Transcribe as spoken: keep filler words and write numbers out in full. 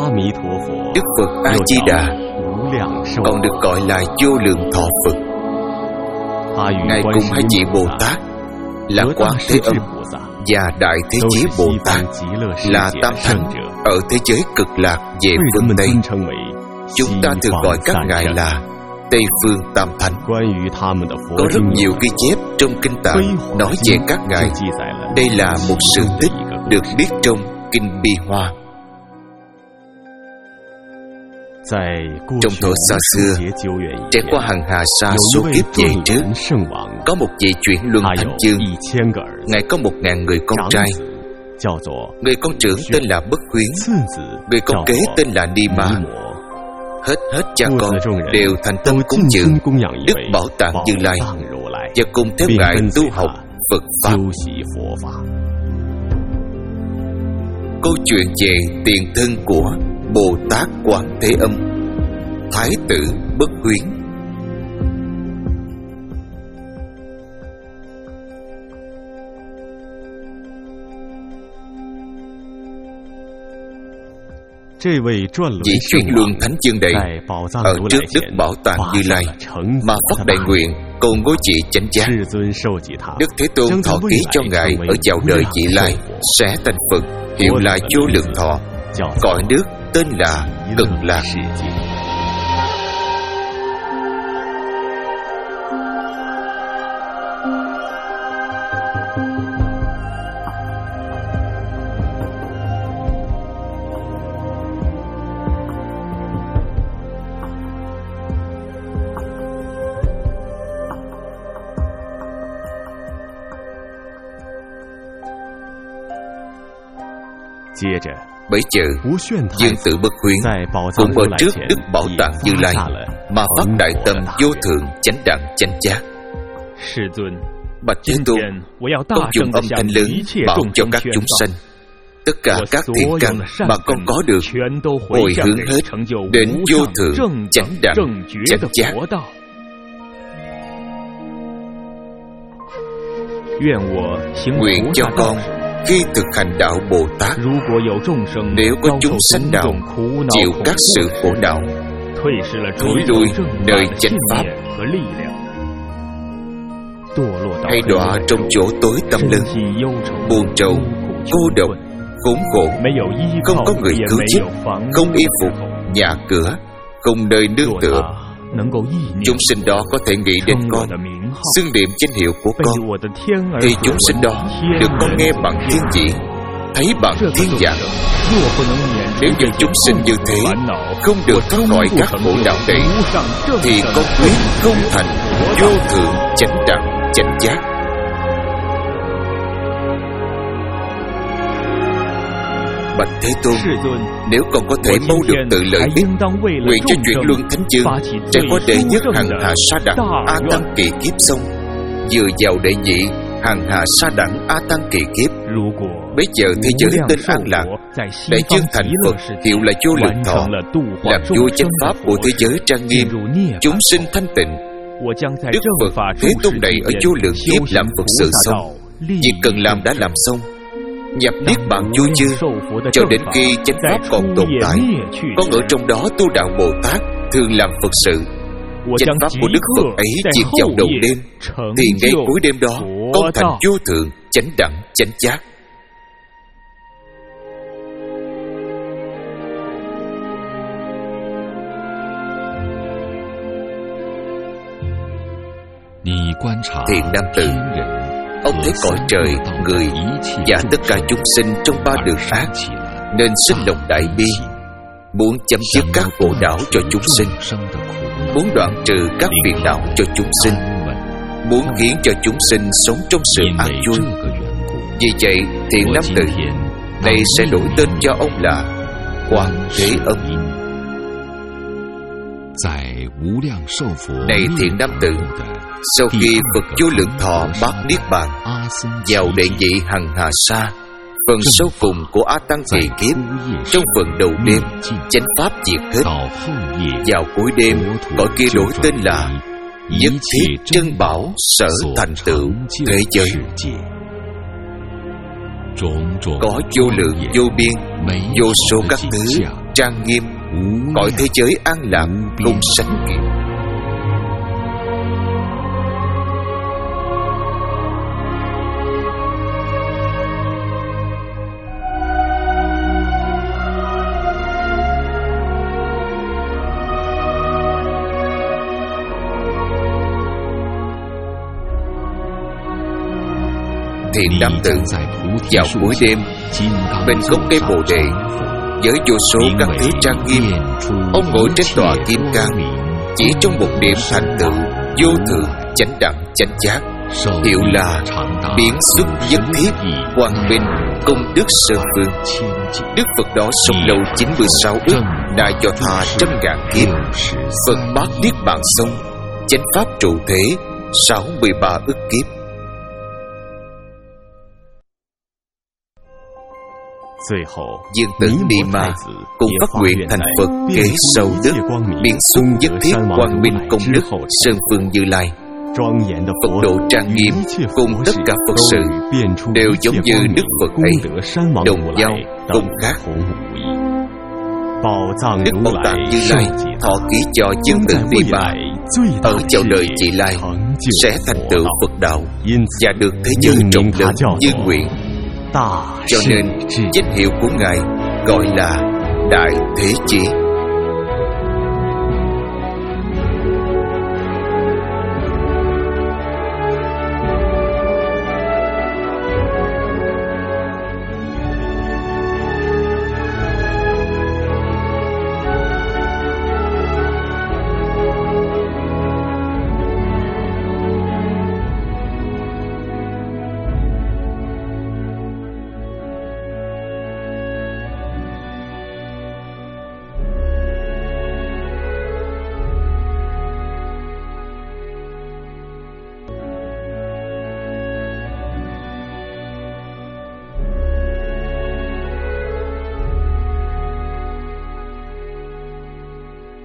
Đức Phật A Di Đà còn được gọi là vô lượng thọ Phật. Ngài cùng hai vị Bồ Tát là Quán Thế Âm và Đại Thế Chí Bồ Tát là Tam Thánh ở thế giới cực lạc về phương Tây. Chúng ta thường gọi các ngài là Tây Phương Tam Thánh. Có rất nhiều ghi chép trong Kinh Tạng nói về các ngài. Đây là một sự tích được viết trong Kinh Bi Hoa. Trong thuở xa xưa, trải qua hàng hà sa số kiếp về trước, có một vị chuyển luân thánh chương. Ngài có một ngàn người con trai. Người con trưởng tên là Bất Huyến, người con kế tên là Ni Ma. Hết hết cha con đều thành tâm cúng dường Đức Bảo Tạng Như Lai và cùng theo ngài tu học Phật Pháp. Câu chuyện về tiền thân của Bồ Tát Quán Thế Âm, Thái tử Bất Huyến. Vị chuyển luân thánh chương này ở trước Đức Bảo Tạng Như Lai mà phát đại nguyện cầu ngôi vị chánh giác. Đức Thế Tôn thọ ký cho ngài ở vào đời vị lai sẽ thành Phật, hiệu là vô lượng thọ, cõi nước tên là Cực Lạc. Bấy giờ Dương Tử Bất Huyến cũng ở trước Đức Bảo Tạng Như Lai mà phát đại tâm vô thượng chánh đẳng chánh giác. Bạch Thế Tôn, con dùng âm thanh lớn bảo cho các chúng sanh, tất cả các thiện căn mà con có được hồi hướng hết đến vô thượng chánh đẳng chánh giác. Nguyện cho con khi thực hành đạo Bồ Tát, nếu có chúng sanh nào chịu các sự khổ não, thối lui nơi chánh pháp, hay đọa trong chỗ tối tăm lớn, buồn rầu, cô độc, khốn khổ, không có người cứu giúp, không y phục, nhà cửa, không nơi nương tựa, chúng sinh đó có thể nghĩ đến con, xưng niệm danh hiệu của con, thì chúng sinh đó được con nghe bằng thiên vị, thấy bằng thiên dạng. Nếu như chúng sinh như thế không được thoát khỏi các khổ não này, thì con quyết không thành vô thượng chánh đẳng chánh giác. Bạch Thế Tôn, nếu con có thể mau được tự lợi ích, nguyện cho chuyện luân thánh chương trải qua đệ nhất hằng hà sa đẳng a tăng kỳ kiếp xong, vừa vào đệ nhị hằng hà sa đẳng a tăng kỳ kiếp, bây giờ thế giới tên an lạc, đại dương thành Phật, hiệu là vô lượng thọ, làm vua chánh pháp của thế giới trang nghiêm, chúng sinh thanh tịnh. Đức Phật Thế Tôn này ở vô lượng kiếp làm Phật sự xong, việc cần làm đã làm xong, nhập niết bàn vui chưa, cho đến khi chánh pháp còn tồn tại, con ở trong đó tu đạo Bồ Tát, thường làm Phật sự. Chánh pháp của Đức Phật ấy diệt vào đầu đêm, thì ngay cuối đêm đó con thành vô thượng chánh đẳng chánh giác. Thiện nam tử, ông thấy cõi trời, người và tất cả chúng sinh trong ba đường ác, nên sinh lòng đại bi, muốn chấm dứt các khổ não cho chúng sinh, muốn đoạn trừ các phiền não cho chúng sinh, muốn khiến cho chúng sinh sống trong sự an vui. Vì vậy, thiện nam tử này sẽ đổi tên cho ông là Quán Thế Âm. Này thiện nam tử, sau khi Phật vô lượng thọ bát niết bàn, vào đệ nhị hằng hà sa, phần sau cùng của A Tăng kỳ kiếp, trong phần đầu đêm chánh pháp diệt hết, vào cuối đêm cõi kia đổi tên là Nhất Thiết Chân Bảo Sở Thành Tựu Thế Giới. Có vô lượng vô biên, vô số các thứ trang nghiêm, cõi thế giới an lạc không sánh kịp. Thiện nam tử vào cuối đêm bên gốc cây bồ đề, với vô số các thứ trang nghiêm, ông ngồi trên tòa kim cang, chỉ trong một điểm thành tựu vô thượng chánh đẳng chánh giác, hiệu là biến xuất nhất thiết, quang minh công đức sơn vương. Đức Phật đó sống lâu chín mươi sáu ức, đã cho tha trăm ngàn kiếp. Phật bát niết bàn xong, chánh pháp trụ thế sáu mươi ba ức kiếp. Dương tử Ni Ma cùng phát nguyện thành Phật kế sâu đức, biến xuất nhất thiết quang minh công đức sơn phương Như Lai. Phật độ trang nghiêm cùng tất cả Phật sự đều giống như Đức Phật ấy, đồng nhau không khác. Đức Bảo Tàng Như Lai thọ ký cho Dương tử Ni Ma ở chào đời vị lai sẽ thành tựu Phật đạo và được thế giới rộng lớn như nguyện. Cho nên danh hiệu của Ngài gọi là Đại Thế Chí.